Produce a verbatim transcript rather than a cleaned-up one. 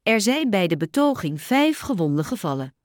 Er zijn bij de betoging vijf gewonden gevallen.